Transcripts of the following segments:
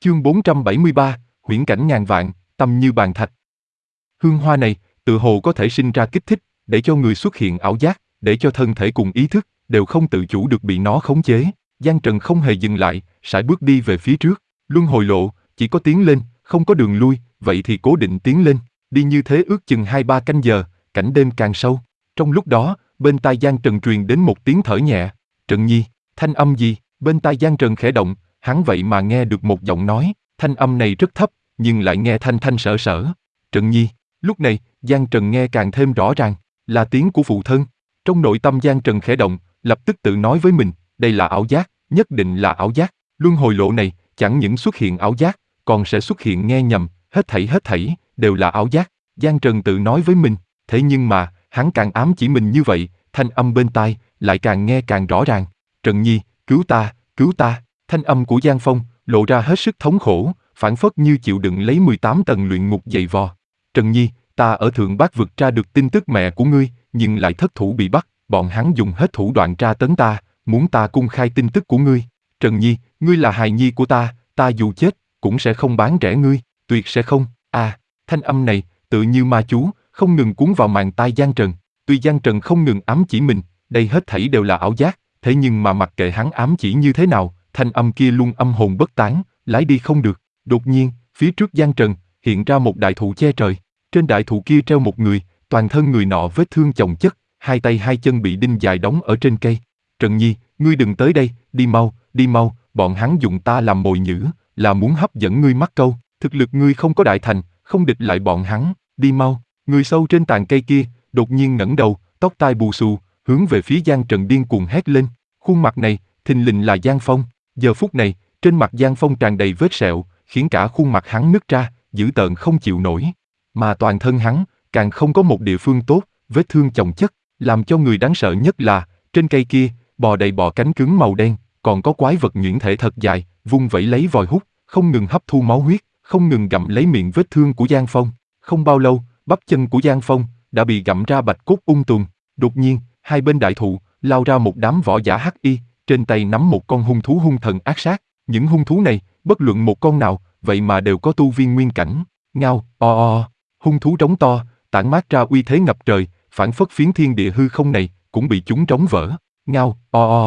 Chương 473, huyễn cảnh ngàn vạn, tâm như bàn thạch. Hương hoa này, tự hồ có thể sinh ra kích thích, để cho người xuất hiện ảo giác, để cho thân thể cùng ý thức, đều không tự chủ được bị nó khống chế. Giang Trần không hề dừng lại, sải bước đi về phía trước. Luân hồi lộ, chỉ có tiến lên, không có đường lui, vậy thì cố định tiến lên. Đi như thế ước chừng 2-3 canh giờ, cảnh đêm càng sâu. Trong lúc đó, bên tai Giang Trần truyền đến một tiếng thở nhẹ. Trần Nhi, thanh âm gì? Bên tai Giang Trần khẽ động, hắn vậy mà nghe được một giọng nói, thanh âm này rất thấp, nhưng lại nghe thanh thanh sở sở. Trần Nhi, lúc này, Giang Trần nghe càng thêm rõ ràng, là tiếng của phụ thân. Trong nội tâm Giang Trần khẽ động, lập tức tự nói với mình, đây là ảo giác, nhất định là ảo giác. Luân hồi lộ này, chẳng những xuất hiện ảo giác, còn sẽ xuất hiện nghe nhầm, hết thảy, đều là ảo giác. Giang Trần tự nói với mình, thế nhưng mà, hắn càng ám chỉ mình như vậy, thanh âm bên tai, lại càng nghe càng rõ ràng. Trần Nhi, cứu ta, cứu ta. Thanh âm của Giang Phong, lộ ra hết sức thống khổ, phảng phất như chịu đựng lấy 18 tầng luyện ngục dày vò. Trần Nhi, ta ở Thượng Bát Vực tra được tin tức mẹ của ngươi, nhưng lại thất thủ bị bắt, bọn hắn dùng hết thủ đoạn tra tấn ta, muốn ta cung khai tin tức của ngươi. Trần Nhi, ngươi là hài nhi của ta dù chết, cũng sẽ không bán rẻ ngươi, tuyệt sẽ không. Thanh âm này, tự như ma chú, không ngừng cuốn vào màng tai Giang Trần. Tuy Giang Trần không ngừng ám chỉ mình, đây hết thảy đều là ảo giác, thế nhưng mà mặc kệ hắn ám chỉ như thế nào, thanh âm kia luôn âm hồn bất tán, lái đi không được. Đột nhiên, phía trước Giang Trần, hiện ra một đại thụ che trời. Trên đại thụ kia treo một người, toàn thân người nọ vết thương chồng chất, hai tay hai chân bị đinh dài đóng ở trên cây. Trần Nhi, ngươi đừng tới đây, đi mau, bọn hắn dùng ta làm mồi nhử, là muốn hấp dẫn ngươi mắc câu, thực lực ngươi không có đại thành, không địch lại bọn hắn, đi mau. Người sâu trên tàn cây kia, đột nhiên ngẩng đầu, tóc tai bù xù, hướng về phía Giang Trần điên cuồng hét lên. Khuôn mặt này, thình lình là Giang Phong. Giờ phút này, trên mặt Giang Phong tràn đầy vết sẹo, khiến cả khuôn mặt hắn nứt ra, dữ tợn không chịu nổi. Mà toàn thân hắn, càng không có một địa phương tốt, vết thương chồng chất, làm cho người đáng sợ nhất là, trên cây kia, bò đầy bọ cánh cứng màu đen, còn có quái vật nhuyễn thể thật dài, vung vẩy lấy vòi hút, không ngừng hấp thu máu huyết, không ngừng gặm lấy miệng vết thương của Giang Phong. Không bao lâu, bắp chân của Giang Phong đã bị gặm ra bạch cốt tùm. Đột nhiên, hai bên đại thụ lao ra một đám võ giả hắc y, trên tay nắm một con hung thú hung thần ác sát. Những hung thú này, bất luận một con nào, vậy mà đều có tu vi nguyên cảnh. Ngao, hung thú trống to, tản mát ra uy thế ngập trời, phảng phất phiến thiên địa hư không này cũng bị chúng trống vỡ. Ngao,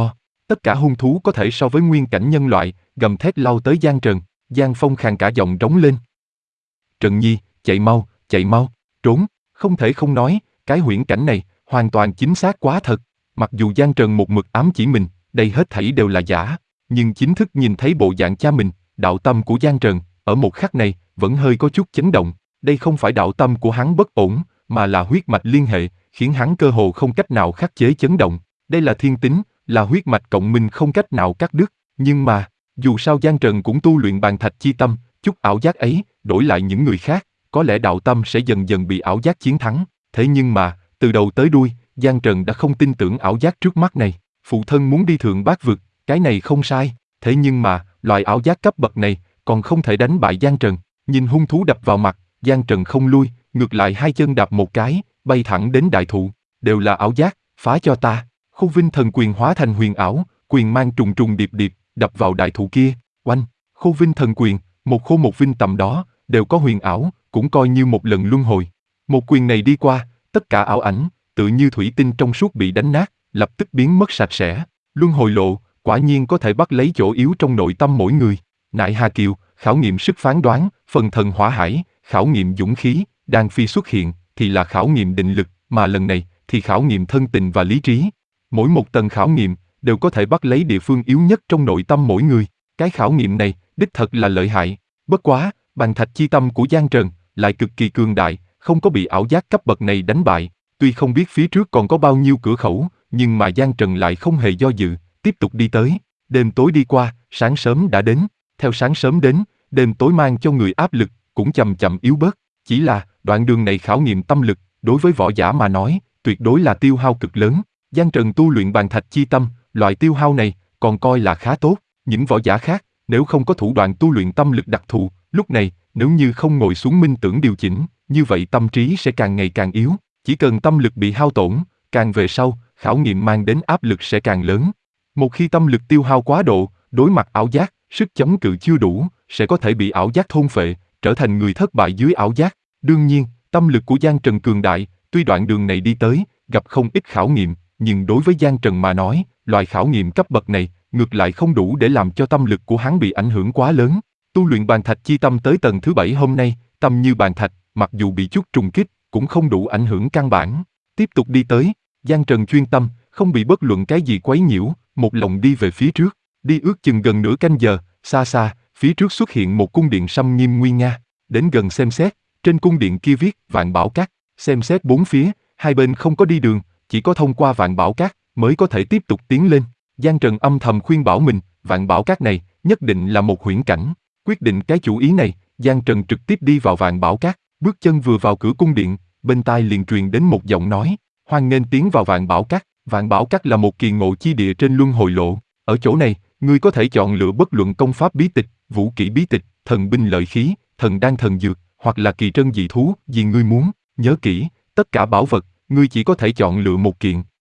tất cả hung thú có thể so với nguyên cảnh nhân loại, gầm thét lao tới Giang Trần. Giang Phong khàn cả giọng rống lên. Trần Nhi, chạy mau, trốn. Không thể không nói, cái huyễn cảnh này hoàn toàn chính xác quá thật. Mặc dù Giang Trần một mực ám chỉ mình, đây hết thảy đều là giả, nhưng chính thức nhìn thấy bộ dạng cha mình, đạo tâm của Giang Trần, ở một khắc này, vẫn hơi có chút chấn động. Đây không phải đạo tâm của hắn bất ổn, mà là huyết mạch liên hệ, khiến hắn cơ hồ không cách nào khắc chế chấn động. Đây là thiên tính, là huyết mạch cộng minh không cách nào cắt đứt. Nhưng mà, dù sao Giang Trần cũng tu luyện bàn thạch chi tâm, chút ảo giác ấy, đổi lại những người khác, có lẽ đạo tâm sẽ dần dần bị ảo giác chiến thắng. Thế nhưng mà, từ đầu tới đuôi, Giang Trần đã không tin tưởng ảo giác trước mắt này. Phụ thân muốn đi Thượng Bát Vực, cái này không sai. Thế nhưng mà, loại ảo giác cấp bậc này, còn không thể đánh bại Giang Trần. Nhìn hung thú đập vào mặt, Giang Trần không lui, ngược lại hai chân đạp một cái, bay thẳng đến đại thụ. Đều là ảo giác, phá cho ta. Khô Vinh thần quyền hóa thành huyền ảo, quyền mang trùng trùng điệp điệp, đập vào đại thụ kia. Oanh, Khô Vinh thần quyền, một khô một vinh tầm đó, đều có huyền ảo, cũng coi như một lần luân hồi. Một quyền này đi qua, tất cả ảo ảnh, tự như thủy tinh trong suốt bị đánh nát, lập tức biến mất sạch sẽ. Luân hồi lộ, quả nhiên có thể bắt lấy chỗ yếu trong nội tâm mỗi người. Nại Hà Kiều, khảo nghiệm sức phán đoán, phần thần hỏa hải, khảo nghiệm dũng khí, Đan Phi xuất hiện, thì là khảo nghiệm định lực, mà lần này, thì khảo nghiệm thân tình và lý trí. Mỗi một tầng khảo nghiệm, đều có thể bắt lấy địa phương yếu nhất trong nội tâm mỗi người. Cái khảo nghiệm này, đích thật là lợi hại. Bất quá, bàn thạch chi tâm của Giang Trần, lại cực kỳ cường đại, không có bị ảo giác cấp bậc này đánh bại. Tuy không biết phía trước còn có bao nhiêu cửa khẩu, nhưng mà Giang Trần lại không hề do dự, tiếp tục đi tới. Đêm tối đi qua, sáng sớm đã đến. Theo sáng sớm đến, đêm tối mang cho người áp lực, cũng chậm chậm yếu bớt. Chỉ là, đoạn đường này khảo nghiệm tâm lực, đối với võ giả mà nói, tuyệt đối là tiêu hao cực lớn. Giang Trần tu luyện bàn thạch chi tâm, loại tiêu hao này, còn coi là khá tốt. Những võ giả khác, nếu không có thủ đoạn tu luyện tâm lực đặc thù, lúc này, nếu như không ngồi xuống minh tưởng điều chỉnh, như vậy tâm trí sẽ càng ngày càng yếu. Chỉ cần tâm lực bị hao tổn, càng về sau, khảo nghiệm mang đến áp lực sẽ càng lớn. Một khi tâm lực tiêu hao quá độ, đối mặt ảo giác, sức chống cự chưa đủ, sẽ có thể bị ảo giác thôn phệ, trở thành người thất bại dưới ảo giác. Đương nhiên, tâm lực của Giang Trần cường đại, tuy đoạn đường này đi tới, gặp không ít khảo nghiệm, nhưng đối với Giang Trần mà nói, loại khảo nghiệm cấp bậc này, ngược lại không đủ để làm cho tâm lực của hắn bị ảnh hưởng quá lớn. Tu luyện bàn thạch chi tâm tới tầng thứ 7 hôm nay, tâm như bàn thạch, mặc dù bị chút trùng kích, cũng không đủ ảnh hưởng căn bản. Tiếp tục đi tới, Giang Trần chuyên tâm, không bị bất luận cái gì quấy nhiễu, một lòng đi về phía trước. Đi ước chừng gần nửa canh giờ, xa xa, phía trước xuất hiện một cung điện sâm nghiêm nguy nga. Đến gần xem xét, trên cung điện kia viết Vạn Bảo Các. Xem xét bốn phía, hai bên không có đi đường, chỉ có thông qua Vạn Bảo Các mới có thể tiếp tục tiến lên. Giang Trần âm thầm khuyên bảo mình, Vạn Bảo Các này nhất định là một huyễn cảnh. Quyết định cái chủ ý này, Giang Trần trực tiếp đi vào Vạn Bảo Các. Bước chân vừa vào cửa cung điện, bên tai liền truyền đến một giọng nói, hoan nghênh tiến vào Vạn Bảo Các. Vạn Bảo Các là một kỳ ngộ chi địa trên luân hồi lộ. Ở chỗ này, ngươi có thể chọn lựa bất luận công pháp bí tịch, vũ kỹ bí tịch, thần binh lợi khí, thần đan thần dược, hoặc là kỳ trân dị thú, gì ngươi muốn. Nhớ kỹ, tất cả bảo vật, ngươi chỉ có thể chọn lựa một kiện.